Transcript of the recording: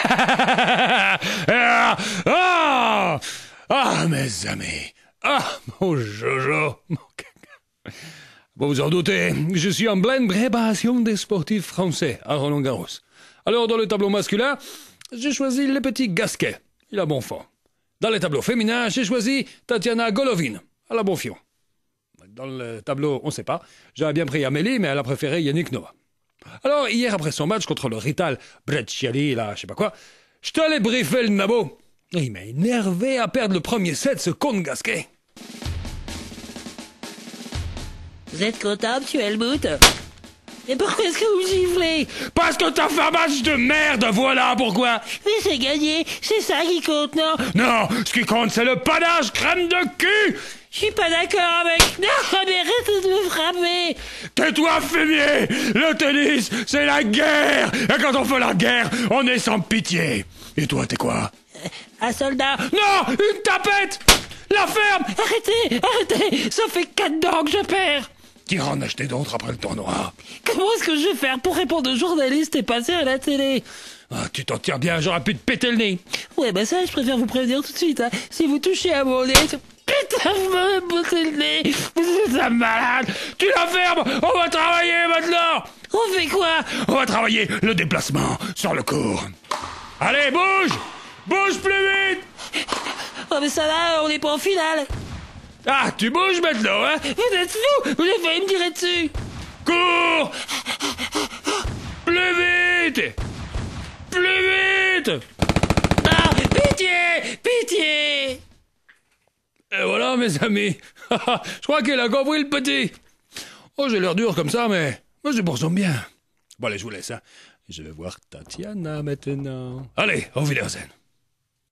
Ah, ah, mes amis. Ah, mon Jojo. Bon, vous en doutez, je suis en pleine préparation des sportifs français à Roland-Garros. Alors, dans le tableau masculin, j'ai choisi le petit Gasquet. Il a bon fond. Dans le tableau féminin, j'ai choisi Tatiana Golovin. Elle a bon fion. Dans le tableau, on ne sait pas. J'avais bien pris Amélie, mais elle a préféré Yannick Noah. Alors, hier, après son match contre le Rital Brecciali, là, je sais pas quoi, je t'allais briefer le nabo. Il m'a énervé à perdre le premier set, ce con de Gasquet. Vous êtes content, monsieur Helmut? Et pourquoi est-ce que vous giflez? Parce que t'as fait un match de merde, voilà pourquoi. Mais c'est gagné, c'est ça qui compte, non? Non, ce qui compte, c'est le panache crème de cul. Je suis pas d'accord avec... Non, mais arrêtez de me frapper. Tais-toi, fumier. Le tennis, c'est la guerre. Et quand on fait la guerre, on est sans pitié. Et toi, t'es quoi? Un soldat. Non, une tapette. La ferme. Arrêtez, ça fait 4 dents que je perds. Qui en acheter d'autres après le tournoi? Comment est-ce que je vais faire pour répondre aux journalistes et passer à la télé? Ah, tu t'en tires bien, j'aurais pu te péter le nez. Ouais, bah ça, je préfère vous prévenir tout de suite, hein. Si vous touchez à mon nez... Putain, vous m'avez botté le nez. Vous êtes un malade. Tu la fermes. On va travailler maintenant. On fait quoi? On va travailler le déplacement sur le court. Allez, bouge. Bouge plus vite. Oh, mais ça va, on n'est pas en finale. Ah, tu bouges maintenant, hein? Vous êtes fous. Vous avez failli me tirer dessus. Cours. Plus vite. Plus vite. Ah, pitié. Et voilà, mes amis. Je crois qu'il a compris le petit. Oh, j'ai l'air dur comme ça, mais c'est pour son bien. Bon, allez, je vous laisse, hein. Je vais voir Tatiana maintenant. Allez, au Wiedersehen.